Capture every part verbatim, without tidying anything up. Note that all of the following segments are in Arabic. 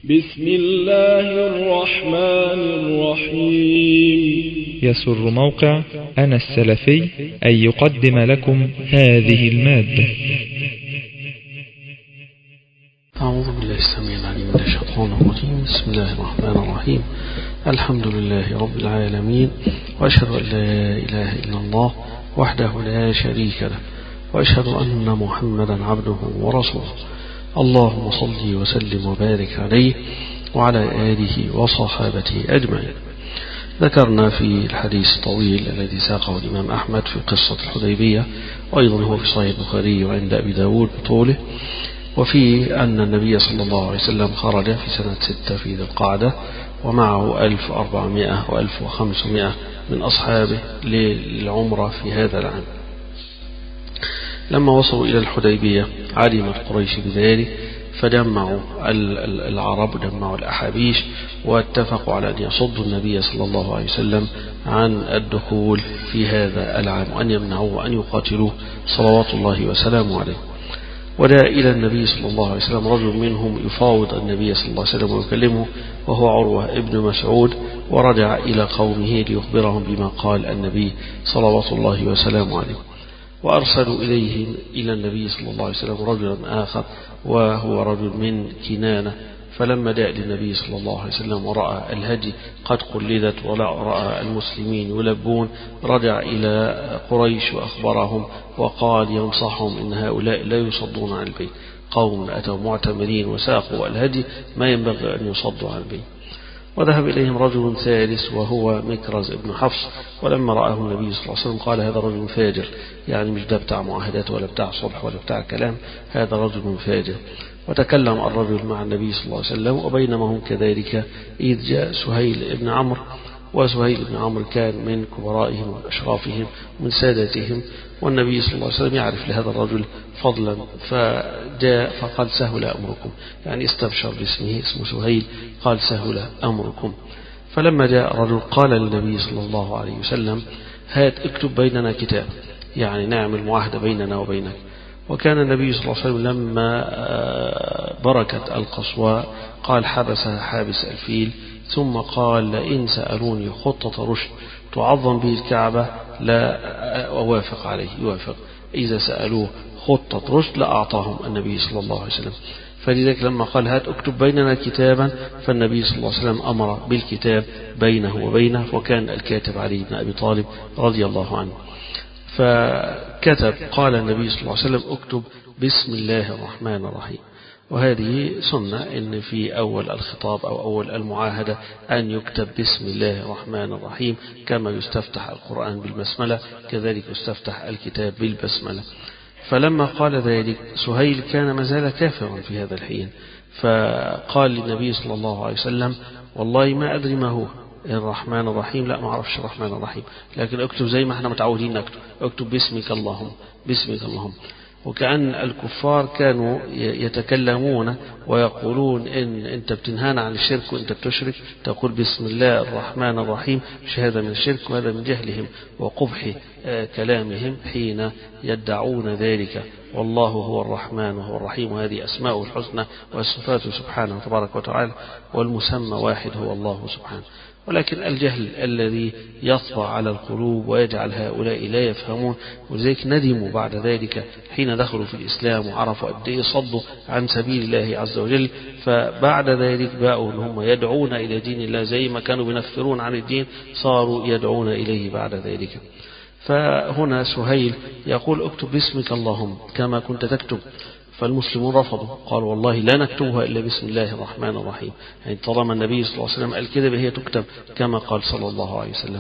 بسم الله الرحمن الرحيم. يسر موقع أنا السلفي أن يقدم لكم هذه المادة. أعوذ بالله السميع العليم من الشيطان الرجيم. بسم الله الرحمن الرحيم. الحمد لله رب العالمين، وأشهد أن لا إله إلا الله وحده لا شريك له، وأشهد أن محمدا عبده ورسوله. اللهم صل وسلم وبارك عليه وعلى آله وصحابته أجمعين. ذكرنا في الحديث الطويل الذي ساقه الإمام أحمد في قصة الحديبية، وأيضا هو في صحيح البخاري وعند أبي داود بطوله، وفي أن النبي صلى الله عليه وسلم خرج في سنة ستة في ذي القعدة ومعه ألف وأربعمائة وألف وخمسمائة من أصحابه للعمرة في هذا العام. لما وصلوا إلى الحديبية علمت قريش بذلك، فجمعوا العرب جمعوا الأحابيش واتفقوا على أن يصدوا النبي صلى الله عليه وسلم عن الدخول في هذا العام، وأن يمنعوه وأن يقاتلوه صلوات الله وسلامه عليه. وجاء إلى النبي صلى الله عليه وسلم رجل منهم يفاوض النبي صلى الله عليه وسلم ويكلمه، وهو عروة ابن مسعود، ورجع إلى قومه ليخبرهم بما قال النبي صلوات الله وسلامه عليه. وأرسلوا إليه إلى النبي صلى الله عليه وسلم رجلا آخر، وهو رجل من كنانة. فلما جاء للنبي صلى الله عليه وسلم ورأى الهدي قد قلدت ورأى المسلمين يلبون، رجع إلى قريش وأخبرهم وقال ينصحهم إن هؤلاء لا يصدون عن البيت، قوم أتوا معتمرين وساقوا الهدي ما ينبغي أن يصدوا عن البيت. وذهب إليهم رجل ثالث وهو مكرز ابن حفص، ولما رآه النبي صلى الله عليه وسلم قال هذا رجل فاجر، يعني مش ده بتاع معاهدات ولا بتاع صلح ولا بتاع كلام، هذا رجل فاجر. وتكلم الرجل مع النبي صلى الله عليه وسلم، وبينما هم كذلك إذ جاء سهيل ابن عمرو، وسهيل بن عمرو كان من كبرائهم وأشرافهم ومن سادتهم، والنبي صلى الله عليه وسلم يعرف لهذا الرجل فضلا، فجاء فقال سهل أمركم، يعني استبشر باسمه، اسمه سهيل، قال سهل أمركم. فلما جاء الرجل قال للنبي صلى الله عليه وسلم هات اكتب بيننا كتاب، يعني نعمل معاهدة بيننا وبينك. وكان النبي صلى الله عليه وسلم لما بركت القصواء قال حبسها حابس الفيل، ثم قال لئن سألوني خطة رشد تعظم به الكعبة لا أوافق عليه، يوافق. إذا سألوه خطة رشد لأعطاهم النبي صلى الله عليه وسلم. فلذلك لما قال هات اكتب بيننا كتابا، فالنبي صلى الله عليه وسلم أمر بالكتاب بينه وبينه، وكان الكاتب علي بن أبي طالب رضي الله عنه. فكتب قال النبي صلى الله عليه وسلم اكتب بسم الله الرحمن الرحيم. وهذه سنة إن في أول الخطاب أو أول المعاهدة أن يكتب بسم الله الرحمن الرحيم، كما يستفتح القرآن بالبسملة كذلك يستفتح الكتاب بالبسملة. فلما قال ذلك سهيل كان مازال كافرا في هذا الحين، فقال للنبي صلى الله عليه وسلم والله ما أدري ما هو الرحمن الرحيم، لا ما أعرفش الرحمن الرحيم، لكن اكتب زي ما احنا متعودين نكتب، اكتب باسمك اللهم، باسمك اللهم. وكأن الكفار كانوا يتكلمون ويقولون إن أنت بتنهانا عن الشرك وأنت بتشرك، تقول بسم الله الرحمن الرحيم، مش هذا من الشرك، وهذا من جهلهم وقبح كلامهم حين يدعون ذلك. والله هو الرحمن وهو الرحيم، وهذه أسماء الحسنى وصفاته سبحانه وتبارك وتعالى، والمسمى واحد هو الله سبحانه. ولكن الجهل الذي يطبع على القلوب ويجعل هؤلاء لا يفهمون، ولذلك ندموا بعد ذلك حين دخلوا في الإسلام وعرفوا قد ايه صدوا عن سبيل الله عز وجل. فبعد ذلك باءوا ان هم يدعون إلى دين الله زي ما كانوا بينفرون عن الدين، صاروا يدعون إليه بعد ذلك. فهنا سهيل يقول اكتب باسمك اللهم كما كنت تكتب، فالمسلمون رفضوا، قالوا والله لا نكتبها إلا بسم الله الرحمن الرحيم، يعني طالما النبي صلى الله عليه وسلم قال كده هي تكتب كما قال صلى الله عليه وسلم.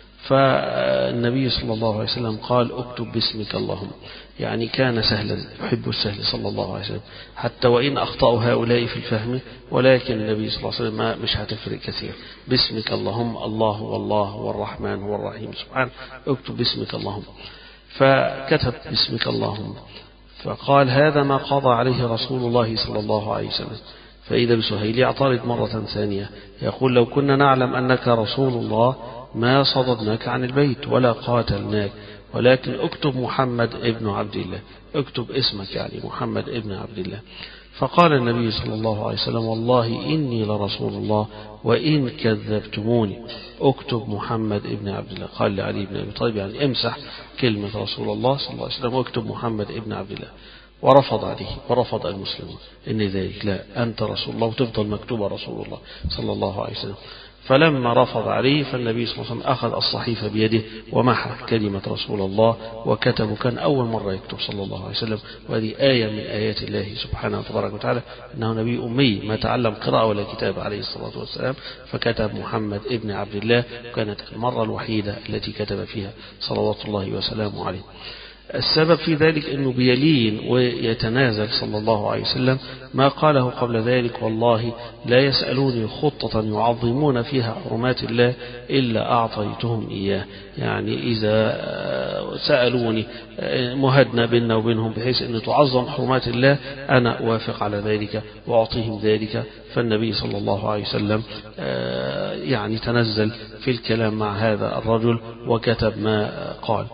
فالنبي صلى الله عليه وسلم قال اكتب باسمك اللهم، يعني كان سهلا يحب السهل صلى الله عليه وسلم، حتى وإن أخطأوا هؤلاء في الفهم، ولكن النبي صلى الله عليه وسلم ما مش هتفرق كثير. باسمك اللهم، الله والله والرحمن والرحيم سبحانه، اكتب باسمك اللهم. فكتب باسمك اللهم، فقال هذا ما قضى عليه رسول الله صلى الله عليه وسلم. فإذا بسهيل يعترض مرة ثانية يقول لو كنا نعلم أنك رسول الله ما صددناك عن البيت ولا قاتلناك، ولكن اكتب محمد ابن عبد الله، اكتب اسمك يعني محمد ابن عبد الله. فقال النبي صلى الله عليه وسلم والله إني لرسول الله وإن كذبتموني اكتب محمد ابن عبد الله. قال لعلي بن أبي طالب يعني امسح كلمة رسول الله صلى الله عليه وسلم واكتب محمد ابن عبد الله. ورفض عليه ورفض المسلمون إن ذلك لا أنت رسول الله وتفضل مكتوبة رسول الله صلى الله عليه وسلم. فلما رفض عليه فالنبي صلى الله عليه وسلم أخذ الصحيفة بيده ومحى كلمة رسول الله وكتبه. كان أول مرة يكتب صلى الله عليه وسلم، وهذه آية من آيات الله سبحانه وتبارك وتعالى أنه نبي أمي ما تعلم قراءة ولا كتاب عليه الصلاة والسلام، فكتب محمد ابن عبد الله. كانت المرة الوحيدة التي كتب فيها صلوات الله وسلامه عليه. السبب في ذلك أنه بيلين ويتنازل صلى الله عليه وسلم ما قاله قبل ذلك والله لا يسألوني خطة يعظمون فيها حرمات الله إلا أعطيتهم إياه. يعني إذا سألوني مهدنا بيننا وبينهم بحيث أن تعظم حرمات الله أنا أوافق على ذلك وأعطيهم ذلك. فالنبي صلى الله عليه وسلم يعني تنزل في الكلام مع هذا الرجل وكتب ما قال.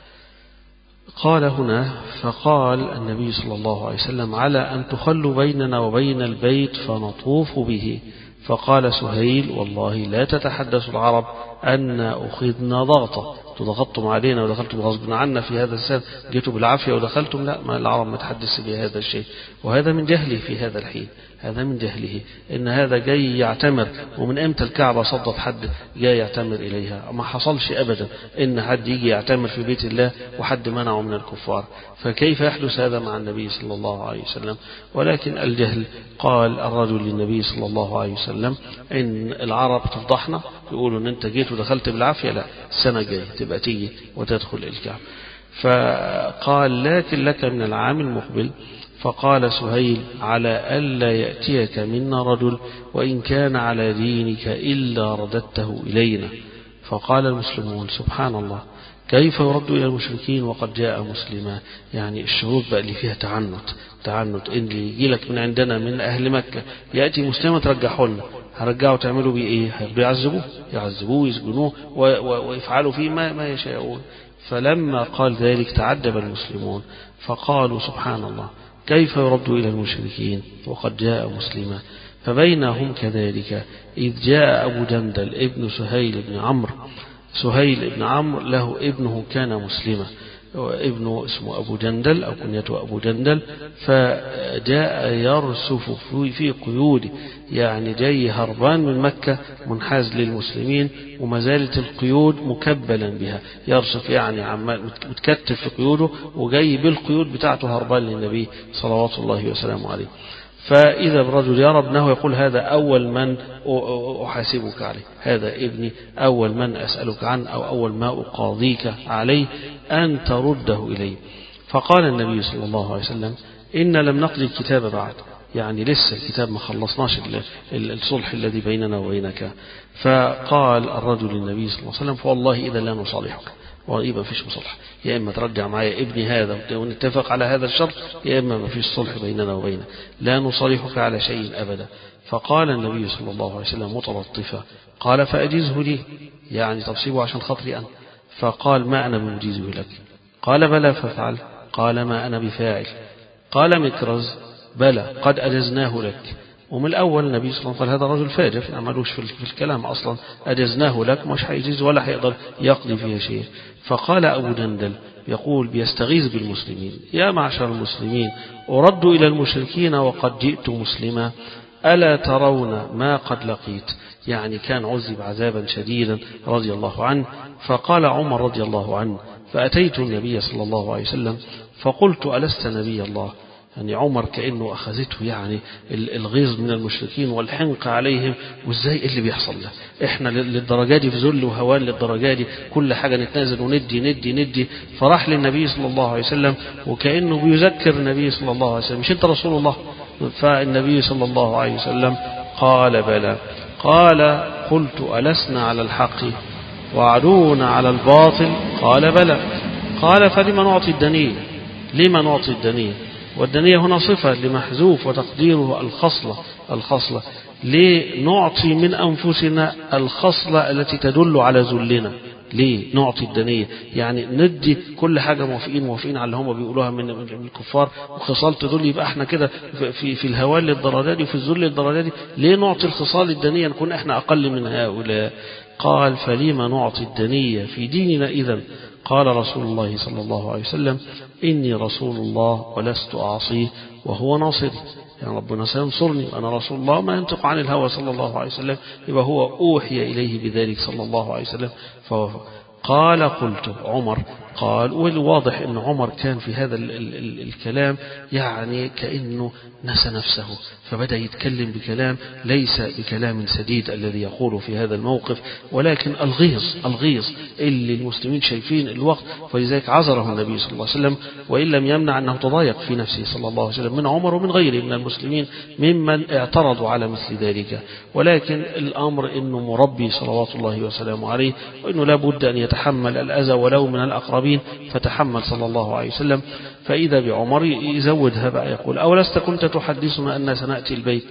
قال هنا فقال النبي صلى الله عليه وسلم على أن تخلوا بيننا وبين البيت فنطوف به. فقال سهيل والله لا تتحدث العرب أن أخذنا ضغطة، تضغطتم علينا ودخلتم غصبنا عنا في هذا السنة، جئتوا بالعافية ودخلتم. لا، ما العرب ما تحدث بهذا الشيء. وهذا من جهله في هذا الحين، هذا من جهله إن هذا جاي يعتمر. ومن امتى الكعبة صدت حد جاي يعتمر إليها؟ ما حصلش أبدا إن حد يجي يعتمر في بيت الله وحد منعه من الكفار. فكيف يحدث هذا مع النبي صلى الله عليه وسلم؟ ولكن الجهل. قال الرجل للنبي صلى الله عليه وسلم إن العرب تفضحنا، يقولوا إن أنت جيت ودخلت بالعافية. لا، السنة جاية تبقى تيجي وتدخل الكعبة. فقال لكن لك من العام المقبل. فقال سهيل على ألا يأتيك منا رجل وإن كان على دينك إلا رددته إلينا. فقال المسلمون سبحان الله كيف يرد إلى المشركين وقد جاء مسلما؟ يعني الشروط بقى اللي فيها تعنت تعنت إن اللي يجي لك من عندنا من أهل مكة يأتي مسلما ترجحوا لنا، هرجعوا تعملوا بيه إيه؟ هيرجعوا يعذبوه يعذبوه يسجنوه ويفعلوا فيه ما, ما يشاءون. فلما قال ذلك تعجب المسلمون فقالوا سبحان الله كيف يرد إلى المشركين وقد جاء مسلما. فبينهم كذلك إذ جاء أبو جندل ابن سهيل بن عمرو. سهيل بن عمرو له ابنه كان مسلما، ابنه اسمه أبو جندل أو كنيته أبو جندل. فجاء يرسف في قيود، يعني جاي هربان من مكة منحاز للمسلمين وما زالت القيود مكبلا بها، يرسف يعني عمال متكتف في قيوده وجاي بالقيود بتاعته هربان للنبي صلوات الله وسلامه عليه. فإذا برجل يرى ابنه يقول هذا أول من أحاسبك عليه، هذا ابني أول من أسألك عنه أو أول ما أقاضيك عليه أن ترده إليه. فقال النبي صلى الله عليه وسلم إن لم نقضي الكتاب بعد، يعني لسه الكتاب ما خلصناش الصلح الذي بيننا وبينك. فقال الرجل للنبي صلى الله عليه وسلم فوالله إذا لا نصالحك، ويبقى فيش مصالحة، يا إما ترجع معايا ابني هذا ونتفق على هذا الشرط، يا إما ما فيش صلح بيننا وبينك، لا نصالحك على شيء أبدا. فقال النبي صلى الله عليه وسلم متلطفا قال فأجزه لي، يعني تفصيبه عشان خاطري أنا. فقال ما أنا بمجيزه لك. قال بلى ففعل. قال ما أنا بفاعل. قال مكرز بلى قد أجزناه لك. ومن الأول النبي صلى الله عليه وسلم قال هذا رجل فاجر ما عملوش في الكلام أصلا، أجزناه لك مش هيجيز ولا هيقدر يقضي فيها شيء. فقال أبو جندل يقول بيستغيث بالمسلمين يا معشر المسلمين أرد إلى المشركين وقد جئت مسلما ألا ترون ما قد لقيت، يعني كان عذب عذابا شديدا رضي الله عنه. فقال عمر رضي الله عنه فأتيت النبي صلى الله عليه وسلم فقلت ألست نبي الله، يعني عمر كأنه أخذته يعني الغيظ من المشركين والحنق عليهم، وإزاي اللي بيحصل له إحنا للدرجة دي في ذل وهوان للدرجة دي كل حاجة نتنازل وندي ندي ندي. فراح للنبي صلى الله عليه وسلم وكأنه بيذكر النبي صلى الله عليه وسلم مش أنت رسول الله؟ فالنبي صلى الله عليه وسلم قال بلى. قال قلت ألسنا على الحق وعدونا على الباطل؟ قال بلى. قال فلما نعطي الدنية؟ لما نعطي الدنية؟ والدنية هنا صفة لمحذوف وتقديره الخصلة. الخصلة لنعطي من أنفسنا الخصلة التي تدل على ذلنا، ليه نعطي الدنية؟ يعني ندي كل حاجة موافقين موافقين على اللي هم بيقولوها من من الكفار وخصال تدل، يبقى احنا كده في في الهوان للدرجة دي وفي الذل للدرجة دي. ليه نعطي الخصال الدنية نكون احنا أقل من هؤلاء؟ قال فلما نعطي الدنية في ديننا إذن؟ قال رسول الله صلى الله عليه وسلم إني رسول الله ولست أعصيه وهو ناصري. يعني ربنا سينصرني وأنا رسول الله ما ينطق عن الهوى صلى الله عليه وسلم، يبقى هو أوحي إليه بذلك صلى الله عليه وسلم فوافق. قال قلت عمر قال، والواضح أن عمر كان في هذا ال ال ال الكلام يعني كأنه نسى نفسه، فبدأ يتكلم بكلام ليس بكلام سديد الذي يقوله في هذا الموقف، ولكن الغيظ الغيظ اللي المسلمين شايفين الوقت، فلذلك عذره النبي صلى الله عليه وسلم، وإن لم يمنع أنه تضايق في نفسه صلى الله عليه وسلم من عمر ومن غيره من المسلمين ممن اعترضوا على مثل ذلك. ولكن الأمر أنه مربي صلوات الله وسلامه عليه، وأنه لا بد أن يتحمل الأذى ولو من الأقربين، فتحمل صلى الله عليه وسلم. فإذا بعمر يزودها بقى يقول أولست كنت تحدثنا أن سنأتي البيت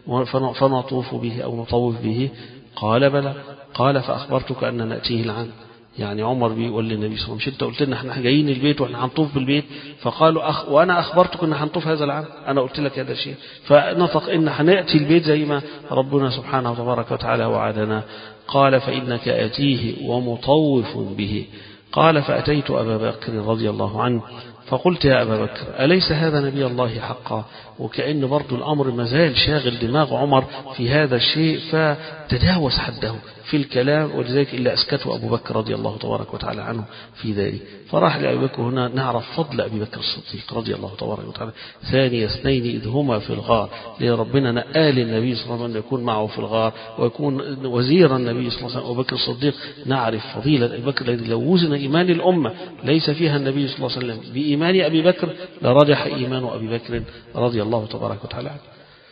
فنطوف به أو نطوف به؟ قال بلى. قال فأخبرتك أن نأتيه العام. يعني عمر بيقول للنبي صلى الله عليه وسلم مش انت قلت لنا احنا جايين البيت واحنا هنطوف بالبيت؟ فقالوا أخ وانا اخبرتك ان هنطوف هذا العام، انا قلت لك هذا الشيء. فنطق ان هنأتي البيت زي ما ربنا سبحانه وتبارك وتعالى وعدنا. قال فإنك آتيه ومطوف به. قال فأتيت أبا بكر رضي الله عنه فقلت يا أبا بكر أليس هذا نبي الله حقا؟ وكأن برضو الأمر مازال شاغل دماغ عمر في هذا الشيء، فتجاوز حده في الكلام، ولذلك إلا أسكته أبو بكر رضي الله تبارك وتعالى عنه في ذلك. فراح لأبي بكر. هنا نعرف فضل أبي بكر الصديق رضي الله تبارك وتعالى، ثاني اثنين إذ هما في الغار، لربنا نقال النبي صلى الله عليه وسلم يكون معه في الغار ويكون وزير النبي صلى الله عليه وسلم. أبو بكر الصديق نعرف فضيلة أبي بكر الذي لو وزن إيمان الأمة ليس فيها النبي صلى الله عليه وسلم بإيمان أبي بكر لرجح إيمان أبي بكر رضي الله تبارك وتعالى عنه.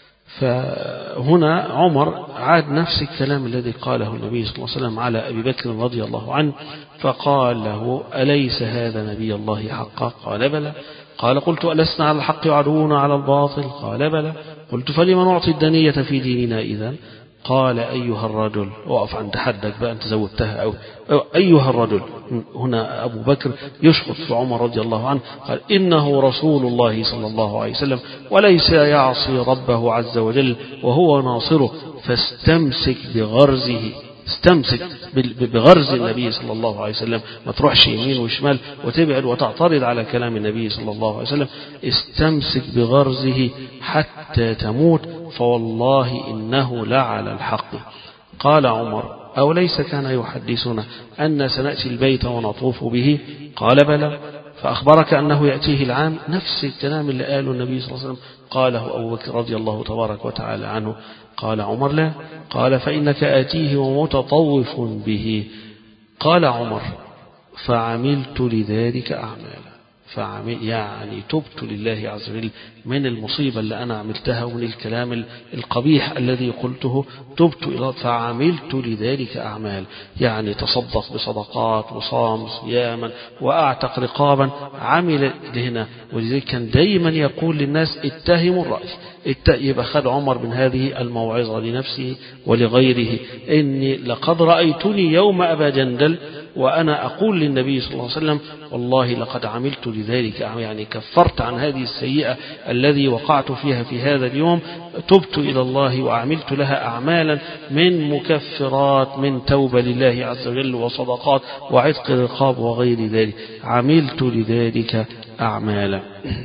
فهنا عمر عاد نفس الكلام الذي قاله النبي صلى الله عليه وسلم على أبي بكر رضي الله عنه، فقال له أليس هذا نبي الله حقا؟ قال بلى. قال قلت ألسنا على الحق وعدوون على الباطل؟ قال بلى. قلت فلما نعطي الدنية في ديننا إذن؟ قال أيها الرجل، وقف عند حدك بقى أنت زودتها أو أيها الرجل. هنا أبو بكر يشخط في عمر رضي الله عنه، قال إنه رسول الله صلى الله عليه وسلم وليس يعصي ربه عز وجل وهو ناصره، فاستمسك بغرزه، استمسك بغرز النبي صلى الله عليه وسلم، ما تروحش يمين وشمال وتبعد وتعترض على كلام النبي صلى الله عليه وسلم. استمسك بغرزه حتى تموت، فوالله إنه لعلى الحق. قال عمر أوليس كان يحدثنا أن سنأتي البيت ونطوف به؟ قال بلى. فأخبرك أنه يأتيه العام؟ نفس الكلام اللي قاله النبي صلى الله عليه وسلم قاله أبو بكر رضي الله تبارك وتعالى عنه. قال عمر لا. قال فإنك آتيه ومتطوف به. قال عمر فعملت لذلك أعمالا، فعمل يعني تبت لله عز وجل من المصيبة اللي أنا عملتها ومن الكلام القبيح الذي قلته، تبت إلى فعملت لذلك أعمال، يعني تصدق بصدقات وصام صياما وأعتق رقابا، عمل هنا. ولذلك كان دايما يقول للناس اتهموا الرأي. يبقى خد عمر من هذه الموعظة لنفسه ولغيره، إني لقد رأيتني يوم أبا جندل وأنا أقول للنبي صلى الله عليه وسلم والله لقد عملت لذلك، يعني كفرت عن هذه السيئة الذي وقعت فيها في هذا اليوم، تبت إلى الله وعملت لها أعمالا من مكفرات، من توبة لله عز وجل وصدقات وعتق رقاب وغير ذلك، عملت لذلك أعمالا.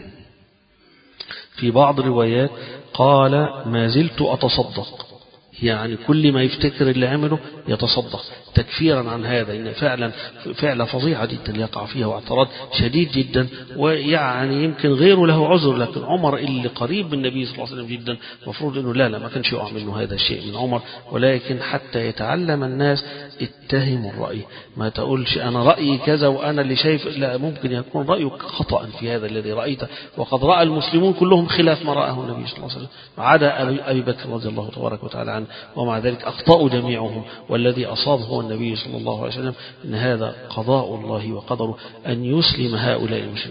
في بعض الروايات قال ما زلت أتصدق، يعني كل ما يفتكر اللي عمله يتصدق تكفيرا عن هذا، إن فعلا فعلا فظيعة جدا يقع فيها واعتراض شديد جدا، ويعني يمكن غيره له عذر، لكن عمر اللي قريب من النبي صلى الله عليه وسلم جدا مفروض أنه لا لا ما كانش يقع منه هذا الشيء من عمر. ولكن حتى يتعلم الناس اتهموا الرأي، ما تقولش أنا رأيي كذا وأنا اللي شايف، لا، ممكن يكون رأيك خطأ في هذا الذي رأيته، وقد رأى المسلمون كلهم خلاف ما رآه النبي صلى الله عليه وسلم عدا أبي بكر رضي الله تبارك وتعالى عنه، ومع ذلك أخطأوا جميعهم، والذي أصاب هو النبي صلى الله عليه وسلم. إن هذا قضاء الله وقدره أن يسلم هؤلاء المشركين.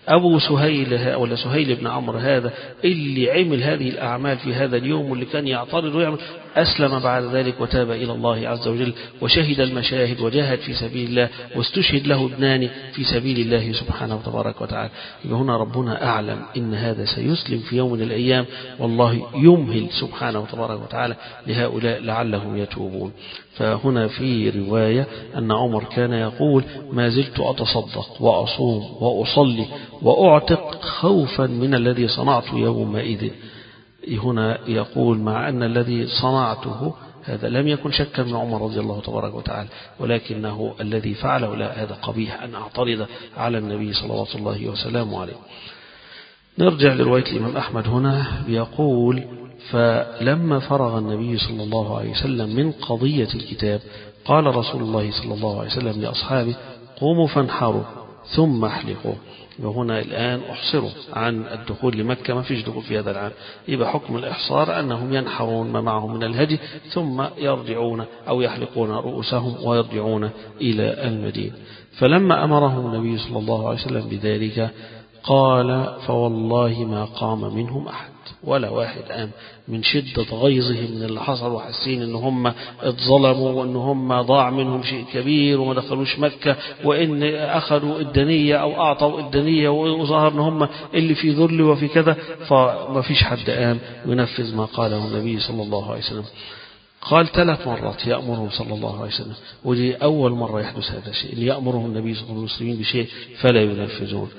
أبو سهيل ولا سهيل بن عمرو هذا اللي عمل هذه الأعمال في هذا اليوم واللي كان يعترض ويعمل، أسلم بعد ذلك وتاب إلى الله عز وجل وشهد المشاهد وجاهد في سبيل الله واستشهد له ابنان في سبيل الله سبحانه وتبارك وتعالى. هنا ربنا أعلم إن هذا سيسلم في يوم من الأيام، والله يمهل سبحانه وتبارك وتعالى لهؤلاء لعلهم يتوبون. فهنا في رواية أن عمر كان يقول: ما زلت أتصدق وأصوم وأصلي وأعتق خوفا من الذي صنعت يومئذ. هنا يقول مع أن الذي صنعته هذا لم يكن شكا من عمر رضي الله تبارك وتعالى، ولكنه الذي فعله لا، هذا قبيح أن أعترض على النبي صلوات الله وسلامه عليه. نرجع لرواية الإمام أحمد هنا بيقول: فلما فرغ النبي صلى الله عليه وسلم من قضية الكتاب قال رسول الله صلى الله عليه وسلم لأصحابه: قوموا فانحروا ثم احلقوا. وهنا الآن أحصروا عن الدخول لمكة، ما فيش دخول في هذا العام، يبقى حكم الإحصار أنهم ينحرون ما معهم من الهدي ثم يرجعون أو يحلقون رؤوسهم ويرجعون إلى المدينة. فلما أمرهم النبي صلى الله عليه وسلم بذلك قال: فوالله ما قام منهم أحد، ولا واحد قام من شدة غيظهم من اللي حصل وحاسين ان هم اتظلموا وان هم ضاع منهم شيء كبير وما دخلوش مكة وان اخذوا الدنية او اعطوا الدنية وظهر ان هم اللي في ذل وفي كذا، فما فيش حد قام ينفذ ما قاله النبي صلى الله عليه وسلم. قال ثلاث مرات يأمرهم صلى الله عليه وسلم، ودي أول مرة يحدث هذا الشيء، اللي يأمرهم النبي صلى الله عليه وسلم بشيء فلا ينفذون.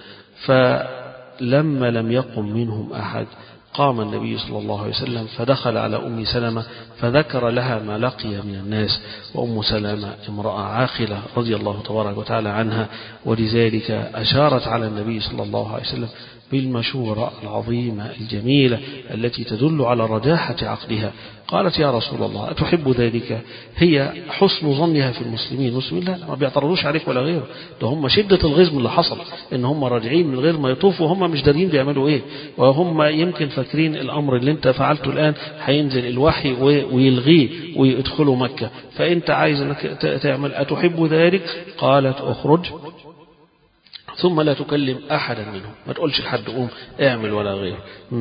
فلما لم يقم منهم أحد قام النبي صلى الله عليه وسلم فدخل على أم سلمة فذكر لها ما لقي من الناس، وأم سلمة امرأة عاقلة رضي الله تبارك وتعالى عنها، ولذلك أشارت على النبي صلى الله عليه وسلم بالمشورة العظيمة الجميلة التي تدل على رجاحة عقلها. قالت: يا رسول الله أتحب ذلك؟ هي حسن ظنها في المسلمين، المسلمين لا ما بيعترضوش عليك ولا غيره، ده هم شدة الغيظ من اللي حصل إن هم راجعين من غير ما يطوفوا، هم مش دارين بيعملوا إيه، وهم يمكن فاكرين الأمر اللي أنت فعلته الآن هينزل الوحي ويلغيه ويدخلوا مكة، فأنت عايز أنك تعمل. أتحب ذلك؟ قالت: أخرج ثم لا تكلم أحدا منهم، ما تقولش لحد قوم اعمل ولا غيره،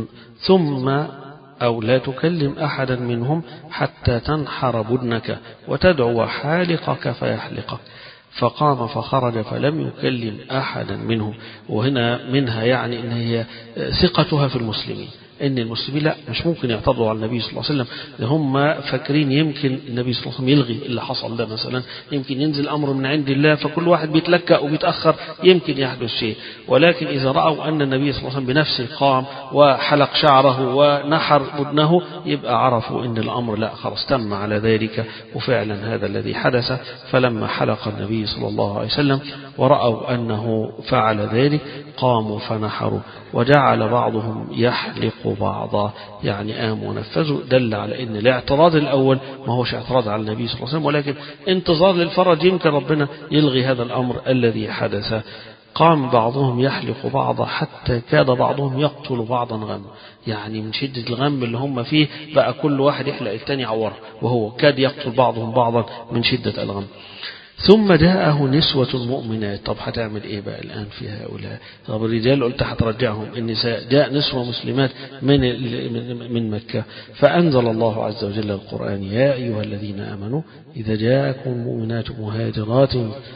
ثم أو لا تكلم أحدا منهم حتى تنحر بدنك وتدعو حالقك فيحلقك. فقام فخرج فلم يكلم أحدا منهم. وهنا منها يعني إن هي ثقتها في المسلمين، إن المسلمين لا مش ممكن يعترضوا على النبي صلى الله عليه وسلم، هم فاكرين يمكن النبي صلى الله عليه وسلم يلغي اللي حصل ده مثلا، يمكن ينزل أمر من عند الله فكل واحد بيتلكأ وبيتأخر يمكن يحدث شيء. ولكن إذا رأوا أن النبي صلى الله عليه وسلم بنفسه قام وحلق شعره ونحر بدنه يبقى عرفوا أن الأمر لا خلاص تم على ذلك، وفعلا هذا الذي حدث. فلما حلق النبي صلى الله عليه وسلم ورأوا أنه فعل ذلك قاموا فنحروا، وجعل بعضهم يحلق بعضا، يعني قاموا ونفذوا. دل على أن الاعتراض الأول ما هوش اعتراض على النبي صلى الله عليه وسلم، ولكن انتظار للفرج، يمكن ربنا يلغي هذا الأمر الذي حدث. قام بعضهم يحلق بعضا حتى كاد بعضهم يقتل بعضا غم، يعني من شدة الغم اللي هم فيه بقى كل واحد يحلق الثاني عوره، وهو كاد يقتل بعضهم بعضا من شدة الغم. ثم جاءه نسوة مؤمنات. طب هتعمل ايه بقى الآن في هؤلاء؟ طب الرجال قلت هترجعهم، النساء جاء نسوة مسلمات من من مكة. فأنزل الله عز وجل القرآن: يا أيها الذين آمنوا إذا جاءكم مؤمنات مهاجرات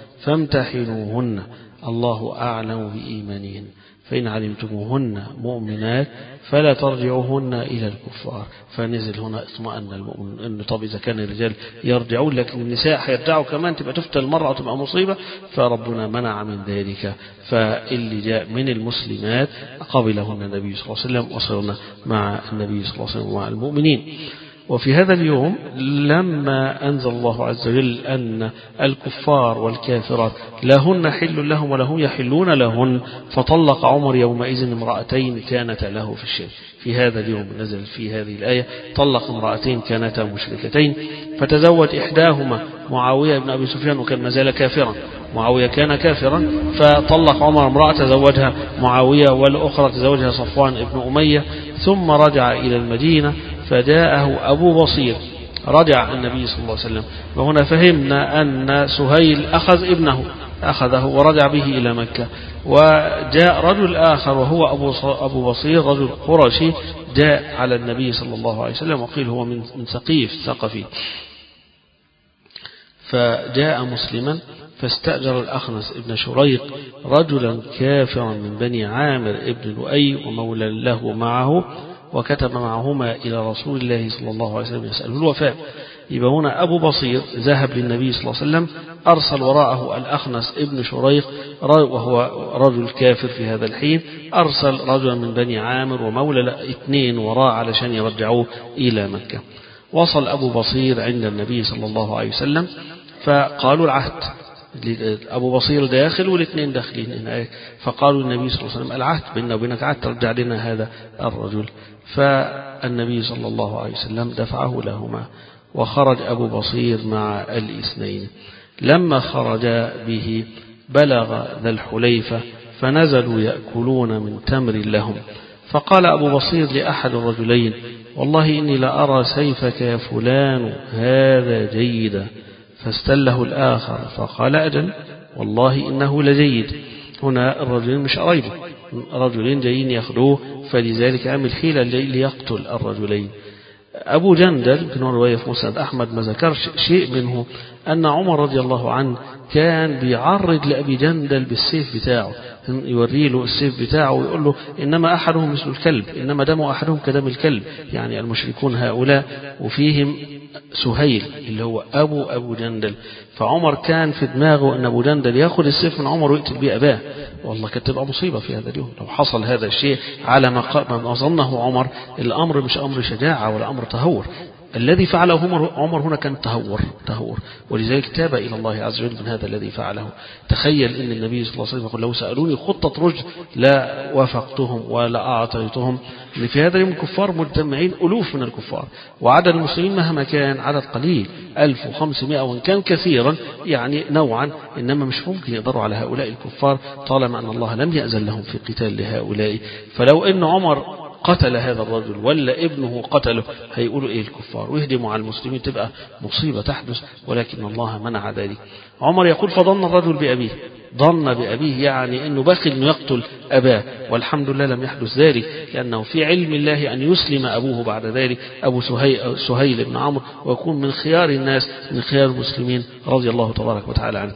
فامتحنوهن الله أعلم بإيمانهن فإن علمتموهن مؤمنات فلا ترجعوهن إلى الكفار. فنزل هنا اطمأن المؤمن أنه طب إذا كان الرجال يرجعون لكن النساء هيرجعوا كمان تبقى تفتى المرأة وتبقى مصيبة، فربنا منع من ذلك. فاللي جاء من المسلمات قبلهن النبي صلى الله عليه وسلم وصرنا مع النبي صلى الله عليه وسلم ومع المؤمنين. وفي هذا اليوم لما أنزل الله عز وجل أن الكفار والكافرات لهن حل لهم ولهم يحلون لهن، فطلق عمر يومئذ امرأتين كانتا له في الشرك. في هذا اليوم نزل في هذه الآية: طلق امرأتين كانتا مشركتين فتزوج إحداهما معاوية بن أبي سفيان وكان ما زال كافرا، معاوية كان كافرا، فطلق عمر امرأة تزوجها معاوية والأخرى تزوجها صفوان بن أمية. ثم رجع إلى المدينة فجاءه أبو بصير، رجع النبي صلى الله عليه وسلم. وهنا فهمنا أن سهيل أخذ ابنه أخذه ورجع به إلى مكة. وجاء رجل آخر وهو أبو بصير رجل قرشي جاء على النبي صلى الله عليه وسلم وقيل هو من سقيف ثقفي، فجاء مسلما فاستأجر الأخنس ابن شريق رجلا كافرا من بني عامر ابن لؤي ومولى له معه، وكتب معهما إلى رسول الله صلى الله عليه وسلم يسأله الوفاء. يبقى هنا أبو بصير ذهب للنبي صلى الله عليه وسلم، أرسل وراءه الأخنس ابن شريق وهو رجل كافر في هذا الحين، أرسل رجلا من بني عامر ومولى اثنين وراء علشان يرجعوه إلى مكة. وصل أبو بصير عند النبي صلى الله عليه وسلم فقالوا العهد، أبو بصير داخل والاثنين داخلين هنا، فقالوا النبي صلى الله عليه وسلم العهد بيننا وبينك عهد ترجع لنا هذا الرجل. فالنبي صلى الله عليه وسلم دفعه لهما وخرج أبو بصير مع الاثنين. لما خرج به بلغ ذا الحليفة فنزلوا يأكلون من تمر لهم، فقال أبو بصير لأحد الرجلين والله إني لأرى سيفك يا فلان هذا جيدا، فاستله الآخر فقال أجل والله إنه لجيد. هنا الرجلين مش قريبه، رجلين جايين يأخذوه، فلذلك عمل حيلة ليقتل الرجلين. أبو جندل كان رواية في مسند أحمد ما ذكرش شيء منه أن عمر رضي الله عنه كان بيعرض لأبي جندل بالسيف بتاعه، يوري له السيف بتاعه ويقول له إنما أحدهم مثل الكلب، إنما دم أحدهم كدم الكلب، يعني المشركون هؤلاء وفيهم سهيل اللي هو أبو أبو جندل. فعمر كان في دماغه أن أبو جندل يأخذ السيف من عمر ويقتل به أباه، والله كانت تبقى مصيبة في هذا اليوم لو حصل هذا الشيء على ما أظنه عمر. الأمر مش أمر شجاعة ولا أمر تهور، الذي فعله عمر هنا كان تهور تهور ولذلك تاب إلى الله عز وجل من هذا الذي فعله. تخيل أن النبي صلى الله عليه وسلم يقول لو سألوني خطة رشد لا وافقتهم ولا أعطيتهم، لأن في هذا اليوم الكفار مجتمعين ألوف من الكفار، وعدد المسلمين مهما كان عدد قليل ألف وخمسمائة وإن كان كثيرا يعني نوعا، إنما مش ممكن يقدروا على هؤلاء الكفار طالما أن الله لم يأذن لهم في قتال لهؤلاء. فلو أن عمر قتل هذا الرجل ولا ابنه قتله هيقولوا ايه الكفار ويهدموا على المسلمين، تبقى مصيبة تحدث، ولكن الله منع ذلك. عمر يقول فظن الرجل بأبيه، ظن بأبيه يعني انه بخل انه يقتل أباه، والحمد لله لم يحدث ذلك، لأنه في علم الله أن يسلم أبوه بعد ذلك أبو سهيل, سهيل بن عمرو ويكون من خيار الناس من خيار المسلمين رضي الله تبارك وتعالى عنه.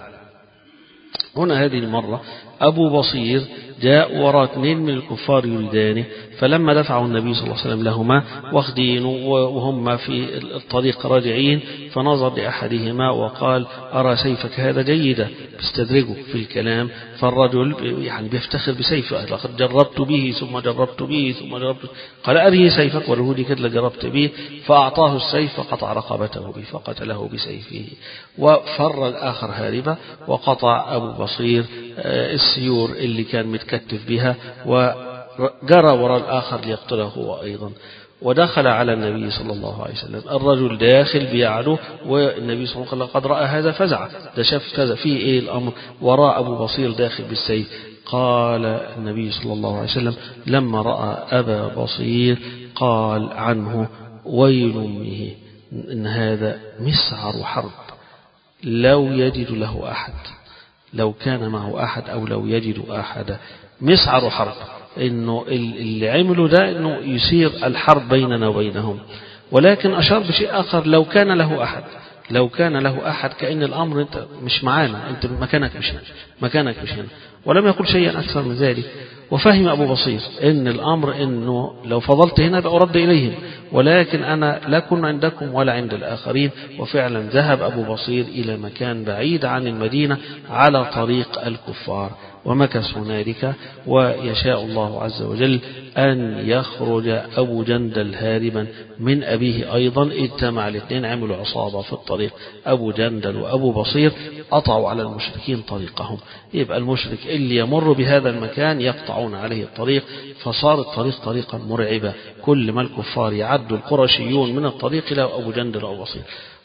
هنا هذه المرة أبو بصير جاء وراء اثنين من الكفار يريدانه، فلما دفعوا النبي صلى الله عليه وسلم لهما واخدينه وهم في الطريق راجعين، فنظر لأحدهما وقال أرى سيفك هذا جيدا، بيستدرجه في الكلام. فالرجل يعني بيفتخر بسيفه، لقد جربت به ثم جربت به ثم جربت، قال أريه سيفك ورهودي كد جربت به، فأعطاه السيف فقطع رقبته به فقتله بسيفه. وفر الآخر هاربا وقطع أبو بصير السيور اللي كان متكتف بها وجرى وراء الآخر ليقتله هو أيضا. ودخل على النبي صلى الله عليه وسلم الرجل داخل بيعلو، والنبي صلى الله عليه وسلم قد رأى هذا فزع، ده شاف كذا فيه إيه الأمر، وراء أبو بصير داخل بالسيف. قال النبي صلى الله عليه وسلم لما رأى أبا بصير قال عنه ويل أمه إن هذا مسعر حرب لو يجد له أحد، لو كان معه أحد أو لو يجد أحد. مسعر حرب إنه اللي عمله ده إنه يسير الحرب بيننا وبينهم، ولكن أشار بشيء آخر لو كان له أحد، لو كان له أحد كأن الأمر أنت مش معانا، أنت مكانك مش هنا، مكانك مش هنا، ولم يقل شيئا أكثر من ذلك. وفهم أبو بصير إن الأمر إنه لو فضلت هنا بأرد إليهم، ولكن أنا لا كن عندكم ولا عند الآخرين. وفعلا ذهب أبو بصير إلى مكان بعيد عن المدينة على طريق الكفار ومكث هنالك. ويشاء الله عز وجل أن يخرج أبو جندل هاربا من أبيه أيضا. اجتمع الاثنين عملوا عصابة في الطريق، أبو جندل وأبو بصير قطعوا على المشركين طريقهم. يبقى المشرك اللي يمر بهذا المكان يقطعون عليه الطريق، فصار الطريق طريقا مرعبا، كل ما الكفار يعدوا القرشيون من الطريق إلى أبو جندل وأبو بصير.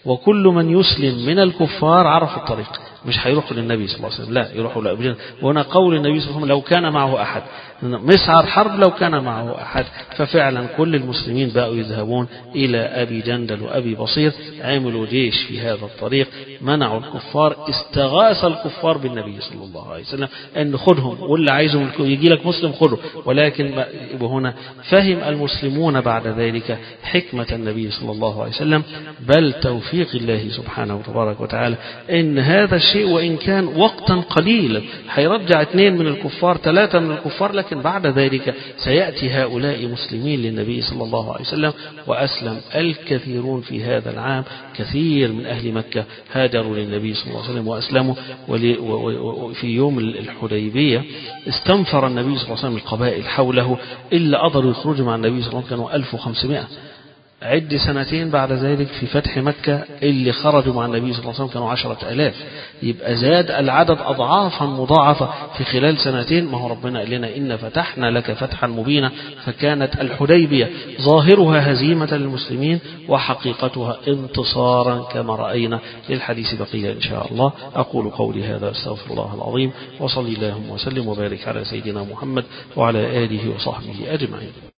وكل من يسلم من الكفار عرف الطريق، مش هيروحوا للنبي صلى الله عليه وسلم، لا يروحوا لأبي جندل. وهنا قول النبي صلى الله عليه وسلم لو كان معه أحد، مسعر حرب لو كان معه أحد. ففعلا كل المسلمين بقوا يذهبون إلى أبي جندل وأبي بصير، عملوا جيش في هذا الطريق، منعوا الكفار، استغاث الكفار بالنبي صلى الله عليه وسلم أن خذهم، واللي عايزهم يجي لك مسلم خذه. ولكن هنا فهم المسلمون بعد ذلك حكمة النبي صلى الله عليه وسلم، بل توفيق الله سبحانه وتبارك وتعالى، إن هذا الشيء وإن كان وقتا قليلا هيرجع اثنين من الكفار، ثلاثة من الكفار، لكن بعد ذلك سيأتي هؤلاء مسلمين للنبي صلى الله عليه وسلم. وأسلم الكثيرون في هذا العام، كثير من أهل مكة هاجروا للنبي صلى الله عليه وسلم وأسلموا. وفي يوم الحديبية استنفر النبي صلى الله عليه وسلم القبائل حوله، إلا قدروا يخرجوا مع النبي صلى الله عليه وسلم كانوا ألف وخمسمائة. عد سنتين بعد ذلك في فتح مكة اللي خرجوا مع النبي صلى الله عليه وسلم كانوا عشرة آلاف، يبقى زاد العدد أضعافا مضاعفة في خلال سنتين. ما هو ربنا قال لنا إن فتحنا لك فتحا مبينا. فكانت الحديبية ظاهرها هزيمة للمسلمين وحقيقتها انتصارا كما رأينا. للحديث بقية إن شاء الله. أقول قولي هذا أستغفر الله العظيم، وصلي اللهم وسلم وبارك على سيدنا محمد وعلى آله وصحبه أجمعين.